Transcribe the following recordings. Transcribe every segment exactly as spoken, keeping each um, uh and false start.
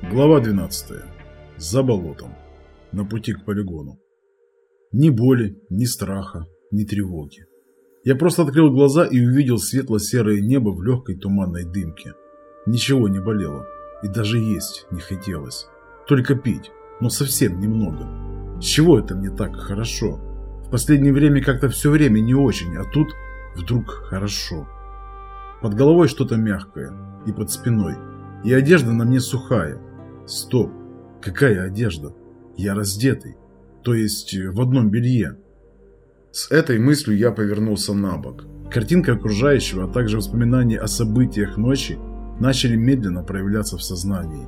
Глава двенадцатая. За болотом. На пути к полигону. Ни боли, ни страха, ни тревоги. Я просто открыл глаза и увидел светло-серое небо в легкой туманной дымке. Ничего не болело, и даже есть не хотелось. Только пить, но совсем немного. С чего это мне так хорошо? В последнее время как-то все время не очень, а тут вдруг хорошо. Под головой что-то мягкое, и под спиной. И одежда на мне сухая. Стоп, какая одежда? Я раздетый, то есть в одном белье. С этой мыслью я повернулся на бок. Картинка окружающего, а также воспоминания о событиях ночи начали медленно проявляться в сознании.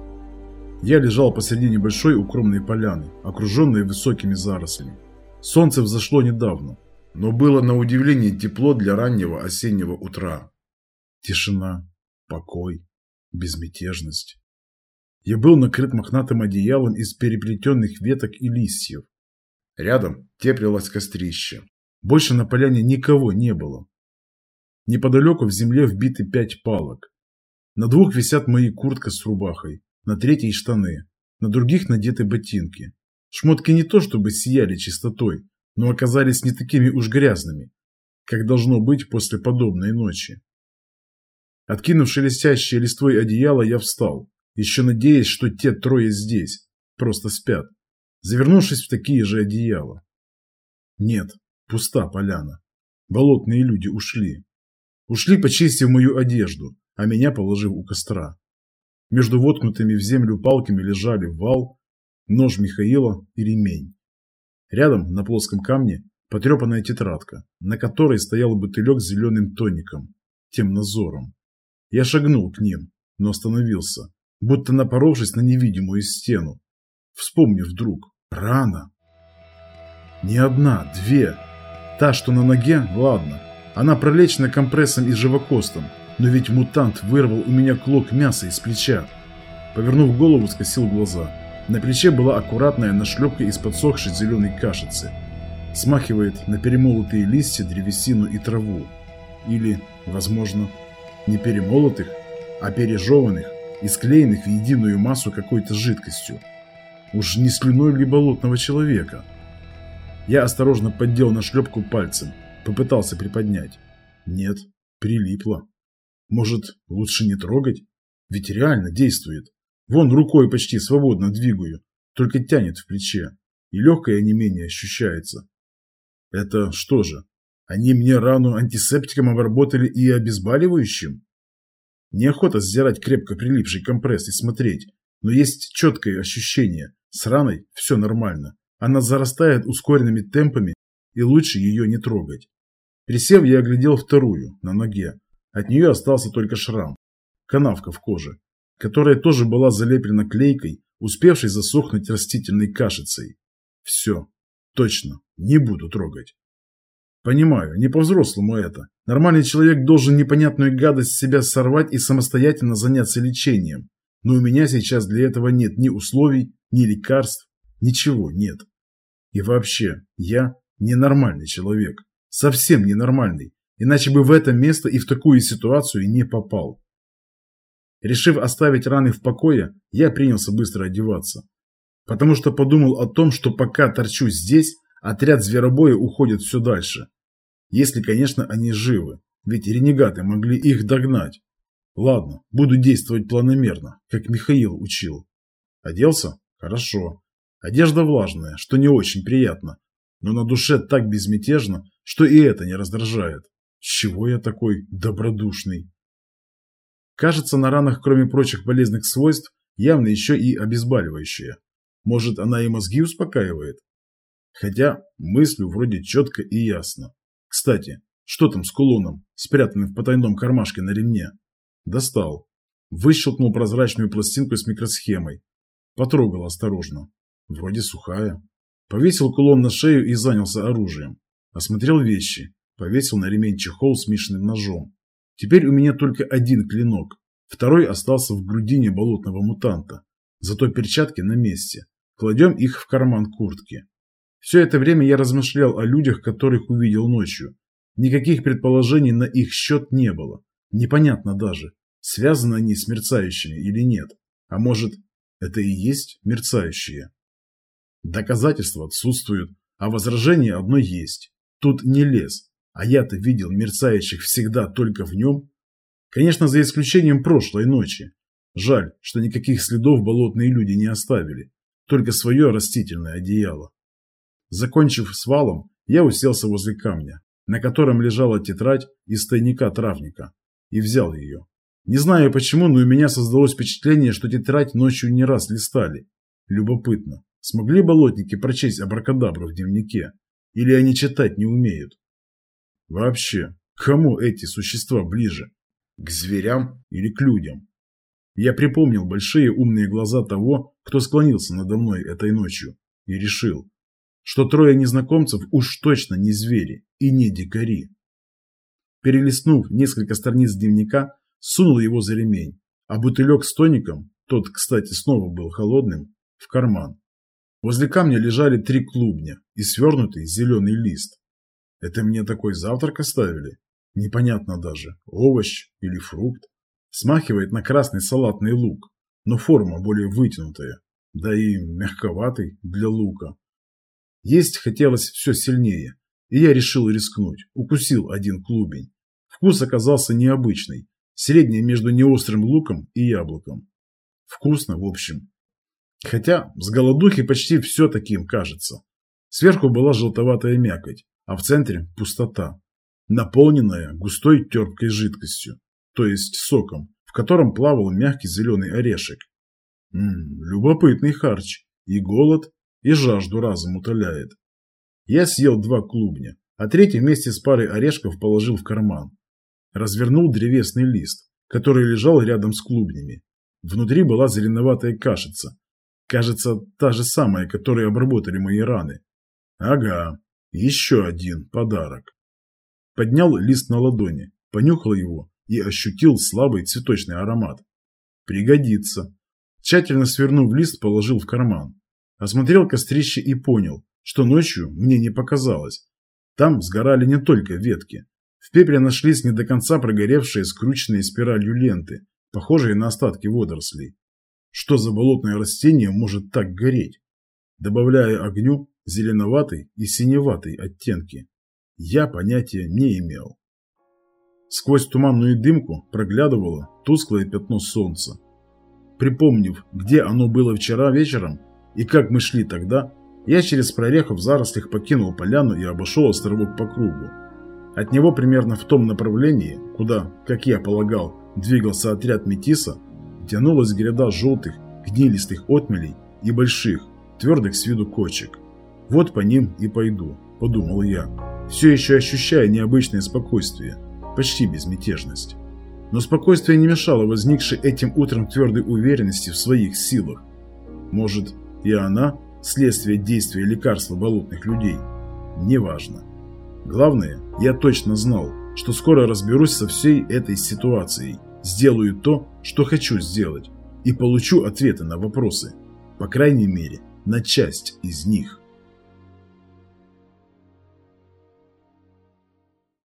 Я лежал посреди небольшой укромной поляны, окруженной высокими зарослями. Солнце взошло недавно, но было на удивление тепло для раннего осеннего утра. Тишина, покой, безмятежность. Я был накрыт мохнатым одеялом из переплетенных веток и листьев. Рядом теплилось кострище. Больше на поляне никого не было. Неподалеку в земле вбиты пять палок. На двух висят мои куртка с рубахой, на третьей штаны, на других надеты ботинки. Шмотки не то чтобы сияли чистотой, но оказались не такими уж грязными, как должно быть после подобной ночи. Откинув шелестящее листвой одеяло, я встал, еще надеясь, что те трое здесь, просто спят, завернувшись в такие же одеяла. Нет, пуста поляна. Болотные люди ушли. Ушли, почистив мою одежду, а меня положив у костра. Между воткнутыми в землю палками лежали вал, нож Михаила и ремень. Рядом, на плоском камне, потрепанная тетрадка, на которой стоял бутылек с зеленым тоником, темнозором. Я шагнул к ним, но остановился, будто напоровшись на невидимую стену. Вспомнив вдруг, рана. Не одна, две. Та, что на ноге, ладно. Она пролечена компрессом и живокостом, но ведь мутант вырвал у меня клок мяса из плеча. Повернув голову, скосил глаза. На плече была аккуратная нашлепка из подсохшей зеленой кашицы. Смахивает на перемолотые листья, древесину и траву. Или, возможно, не перемолотых, а пережеванных и склеенных в единую массу какой-то жидкостью. Уж не слюной ли болотного человека? Я осторожно поддел нашлепку пальцем, попытался приподнять. Нет, прилипло. Может, лучше не трогать? Ведь реально действует. Вон рукой почти свободно двигаю, только тянет в плече, и легкое онемение ощущается. Это что же? Они мне рану антисептиком обработали и обезболивающим? Неохота сдирать крепко прилипший компресс и смотреть, но есть четкое ощущение. С раной все нормально. Она зарастает ускоренными темпами, и лучше ее не трогать. Присев, я оглядел вторую, на ноге. От нее остался только шрам. Канавка в коже, которая тоже была залеплена клейкой, успевшей засохнуть растительной кашицей. Все. Точно. Не буду трогать. Понимаю, не по-взрослому это. Нормальный человек должен непонятную гадость с себя сорвать и самостоятельно заняться лечением. Но у меня сейчас для этого нет ни условий, ни лекарств, ничего нет. И вообще, я ненормальный человек. Совсем ненормальный. Иначе бы в это место и в такую ситуацию не попал. Решив оставить раны в покое, я принялся быстро одеваться. Потому что подумал о том, что пока торчу здесь, отряд зверобоя уходит все дальше. Если, конечно, они живы, ведь ренегаты могли их догнать. Ладно, буду действовать планомерно, как Михаил учил. Оделся? Хорошо. Одежда влажная, что не очень приятно, но на душе так безмятежно, что и это не раздражает. С чего я такой добродушный? Кажется, на ранах, кроме прочих полезных свойств, явно еще и обезболивающее. Может, она и мозги успокаивает? Хотя мыслю вроде четко и ясно. Кстати, что там с кулоном, спрятанным в потайном кармашке на ремне? Достал. Выщелкнул прозрачную пластинку с микросхемой. Потрогал осторожно. Вроде сухая. Повесил кулон на шею и занялся оружием. Осмотрел вещи. Повесил на ремень чехол с Мишиным ножом. Теперь у меня только один клинок. Второй остался в грудине болотного мутанта. Зато перчатки на месте. Кладем их в карман куртки. Все это время я размышлял о людях, которых увидел ночью. Никаких предположений на их счет не было. Непонятно даже, связаны они с мерцающими или нет. А может, это и есть мерцающие. Доказательства отсутствуют, а возражение одно есть. Тут не лес, а я-то видел мерцающих всегда только в нем. Конечно, за исключением прошлой ночи. Жаль, что никаких следов болотные люди не оставили, только свое растительное одеяло. Закончив с валом, я уселся возле камня, на котором лежала тетрадь из тайника травника, и взял ее. Не знаю почему, но у меня создалось впечатление, что тетрадь ночью не раз листали. Любопытно, смогли болотники прочесть абракадабру в дневнике? Или они читать не умеют? Вообще, к кому эти существа ближе? К зверям или к людям? Я припомнил большие умные глаза того, кто склонился надо мной этой ночью, и решил, что трое незнакомцев уж точно не звери и не дикари. Перелистнув несколько страниц дневника, сунул его за ремень, а бутылек с тоником, тот, кстати, снова был холодным, в карман. Возле камня лежали три клубня и свернутый зеленый лист. Это мне такой завтрак оставили? Непонятно даже, овощ или фрукт. Смахивает на красный салатный лук, но форма более вытянутая, да и мягковатый для лука. Есть хотелось все сильнее, и я решил рискнуть, укусил один клубень. Вкус оказался необычный, средний между неострым луком и яблоком. Вкусно, в общем. Хотя с голодухи почти все таким кажется. Сверху была желтоватая мякоть, а в центре пустота, наполненная густой терпкой жидкостью, то есть соком, в котором плавал мягкий зеленый орешек. Ммм, любопытный харч, и голод, и жажду разом утоляет. Я съел два клубня, а третий вместе с парой орешков положил в карман. Развернул древесный лист, который лежал рядом с клубнями. Внутри была зеленоватая кашица. Кажется, та же самая, которой обработали мои раны. Ага, еще один подарок. Поднял лист на ладони, понюхал его и ощутил слабый цветочный аромат. Пригодится. Тщательно свернув лист, положил в карман. Осмотрел кострище и понял, что ночью мне не показалось. Там сгорали не только ветки. В пепле нашлись не до конца прогоревшие скрученные спиралью ленты, похожие на остатки водорослей. Что за болотное растение может так гореть? Добавляя огню зеленоватый и синеватый оттенки. Я понятия не имел. Сквозь туманную дымку проглядывало тусклое пятно солнца. Припомнив, где оно было вчера вечером и как мы шли тогда, я через прореху в зарослях покинул поляну и обошел островок по кругу. От него примерно в том направлении, куда, как я полагал, двигался отряд метиса, тянулась гряда желтых, гнилистых отмелей и больших, твердых с виду кочек. Вот по ним и пойду, подумал я, все еще ощущая необычное спокойствие, почти безмятежность. Но спокойствие не мешало возникшей этим утром твердой уверенности в своих силах. Может, и она – следствие действия лекарства болотных людей? Неважно. Главное, я точно знал, что скоро разберусь со всей этой ситуацией, сделаю то, что хочу сделать, и получу ответы на вопросы, по крайней мере, на часть из них.